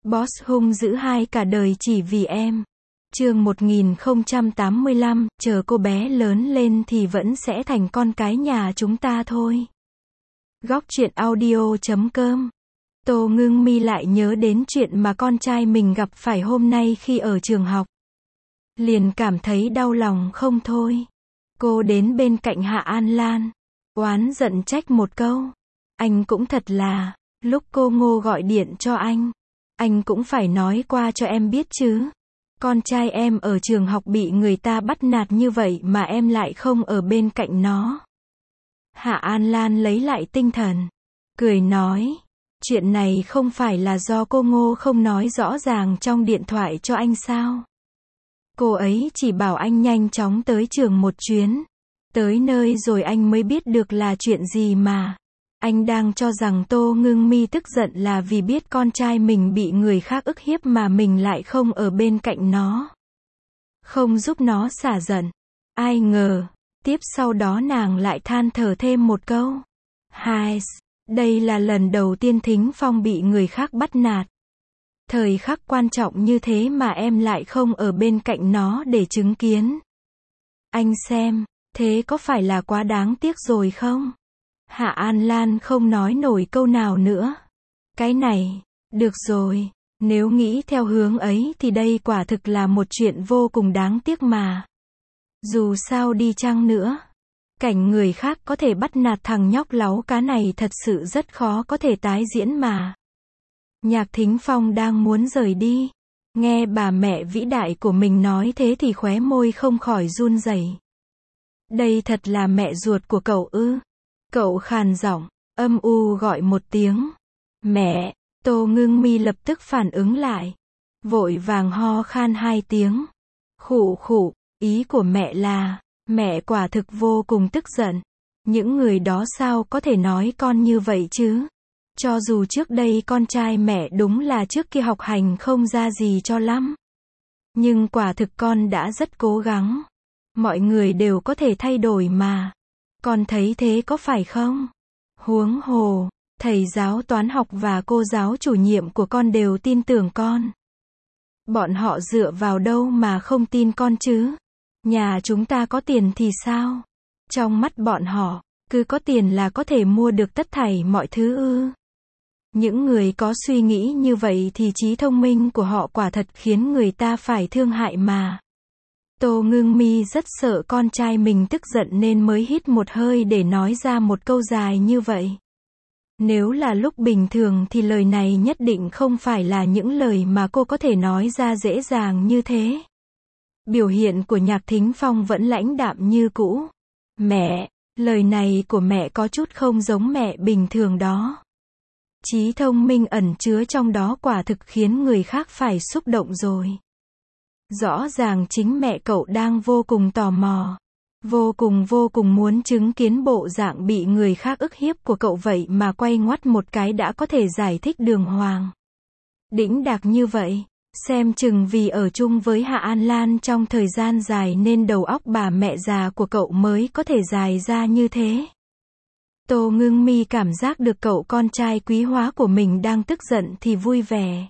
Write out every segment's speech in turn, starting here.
Boss hung dữ hai cả đời chỉ vì em. Chương 1085, chờ cô bé lớn lên thì vẫn sẽ thành con cái nhà chúng ta thôi. Góc truyện audio.com. Tô Ngưng Mi lại nhớ đến chuyện mà con trai mình gặp phải hôm nay khi ở trường học. Liền cảm thấy đau lòng không thôi. Cô đến bên cạnh Hạ An Lan, oán giận trách một câu. Anh cũng thật là, lúc cô Ngô gọi điện cho anh cũng phải nói qua cho em biết chứ. Con trai em ở trường học bị người ta bắt nạt như vậy mà em lại không ở bên cạnh nó. Hạ An Lan lấy lại tinh thần, cười nói, chuyện này không phải là do cô Ngô không nói rõ ràng trong điện thoại cho anh sao? Cô ấy chỉ bảo anh nhanh chóng tới trường một chuyến. Tới nơi rồi anh mới biết được là chuyện gì mà. Anh đang cho rằng Tô Ngưng Mi tức giận là vì biết con trai mình bị người khác ức hiếp mà mình lại không ở bên cạnh nó, không giúp nó xả giận. Ai ngờ, tiếp sau đó nàng lại than thở thêm một câu. Hai, đây là lần đầu tiên Thính Phong bị người khác bắt nạt. Thời khắc quan trọng như thế mà em lại không ở bên cạnh nó để chứng kiến. Anh xem, thế có phải là quá đáng tiếc rồi không? Hạ An Lan không nói nổi câu nào nữa. Cái này, được rồi, nếu nghĩ theo hướng ấy thì đây quả thực là một chuyện vô cùng đáng tiếc mà. Dù sao đi chăng nữa, cảnh người khác có thể bắt nạt thằng nhóc láu cá này thật sự rất khó có thể tái diễn mà. Nhạc Thính Phong đang muốn rời đi. Nghe bà mẹ vĩ đại của mình nói thế thì khóe môi không khỏi run rẩy. Đây thật là mẹ ruột của cậu ư? Cậu khàn giọng, âm u gọi một tiếng. Mẹ, Tô Ngưng Mi lập tức phản ứng lại. Vội vàng ho khan hai tiếng. Khụ khụ, ý của mẹ là, mẹ quả thực vô cùng tức giận. Những người đó sao có thể nói con như vậy chứ? Cho dù trước đây con trai mẹ đúng là trước kia học hành không ra gì cho lắm. Nhưng quả thực con đã rất cố gắng. Mọi người đều có thể thay đổi mà. Con thấy thế có phải không? Huống hồ, thầy giáo toán học và cô giáo chủ nhiệm của con đều tin tưởng con. Bọn họ dựa vào đâu mà không tin con chứ? Nhà chúng ta có tiền thì sao? Trong mắt bọn họ, cứ có tiền là có thể mua được tất thảy mọi thứ ư? Những người có suy nghĩ như vậy thì trí thông minh của họ quả thật khiến người ta phải thương hại mà. Tô Ngưng Mi rất sợ con trai mình tức giận nên mới hít một hơi để nói ra một câu dài như vậy. Nếu là lúc bình thường thì lời này nhất định không phải là những lời mà cô có thể nói ra dễ dàng như thế. Biểu hiện của Nhạc Thính Phong vẫn lãnh đạm như cũ. Mẹ, lời này của mẹ có chút không giống mẹ bình thường đó. Trí thông minh ẩn chứa trong đó quả thực khiến người khác phải xúc động rồi. Rõ ràng chính mẹ cậu đang vô cùng tò mò. Vô cùng muốn chứng kiến bộ dạng bị người khác ức hiếp của cậu vậy mà quay ngoắt một cái đã có thể giải thích đường hoàng. Đĩnh đạc như vậy, xem chừng vì ở chung với Hạ An Lan trong thời gian dài nên đầu óc bà mẹ già của cậu mới có thể dài ra như thế. Tô Ngưng Mi cảm giác được cậu con trai quý hóa của mình đang tức giận thì vui vẻ.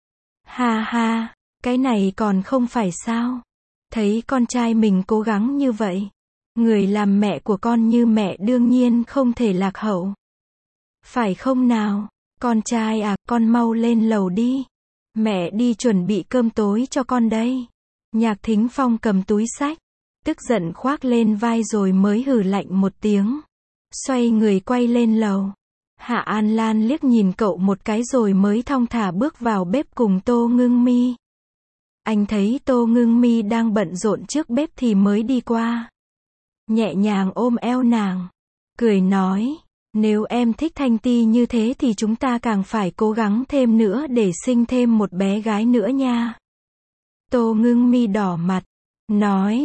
Ha ha, cái này còn không phải sao? Thấy con trai mình cố gắng như vậy, người làm mẹ của con như mẹ đương nhiên không thể lạc hậu. Phải không nào? Con trai à, con mau lên lầu đi. Mẹ đi chuẩn bị cơm tối cho con đây. Nhạc Thính Phong cầm túi xách, tức giận khoác lên vai rồi mới hừ lạnh một tiếng. Xoay người quay lên lầu. Hạ An Lan liếc nhìn cậu một cái rồi mới thong thả bước vào bếp cùng Tô Ngưng Mi. Anh thấy Tô Ngưng Mi đang bận rộn trước bếp thì mới đi qua. Nhẹ nhàng ôm eo nàng, cười nói, nếu em thích Thanh Ti như thế thì chúng ta càng phải cố gắng thêm nữa để sinh thêm một bé gái nữa nha. Tô Ngưng Mi đỏ mặt, nói,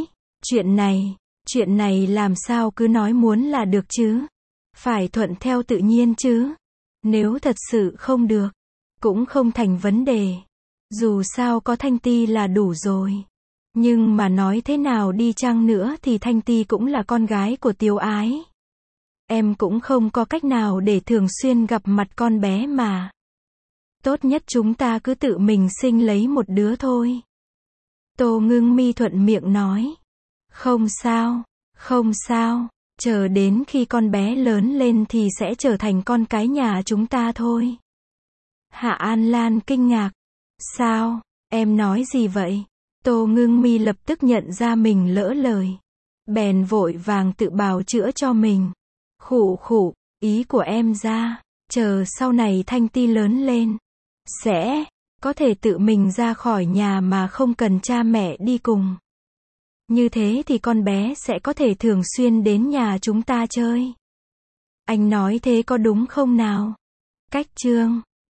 chuyện này làm sao cứ nói muốn là được chứ? Phải thuận theo tự nhiên chứ. Nếu thật sự không được, cũng không thành vấn đề. Dù sao có Thanh Ti là đủ rồi. Nhưng mà nói thế nào đi chăng nữa thì Thanh Ti cũng là con gái của Tiếu Ái. Em cũng không có cách nào để thường xuyên gặp mặt con bé mà. Tốt nhất chúng ta cứ tự mình sinh lấy một đứa thôi. Tô Ngưng Mi thuận miệng nói. Không sao, không sao, chờ đến khi con bé lớn lên thì sẽ trở thành con cái nhà chúng ta thôi. Hạ An Lan kinh ngạc. Sao, em nói gì vậy? Tô Ngưng Mi lập tức nhận ra mình lỡ lời. Bèn vội vàng tự bào chữa cho mình. Khụ khụ, ý của em ra, chờ sau này Thanh Ti lớn lên, sẽ có thể tự mình ra khỏi nhà mà không cần cha mẹ đi cùng. Như thế thì con bé sẽ có thể thường xuyên đến nhà chúng ta chơi. Anh nói thế có đúng không nào? Cách chương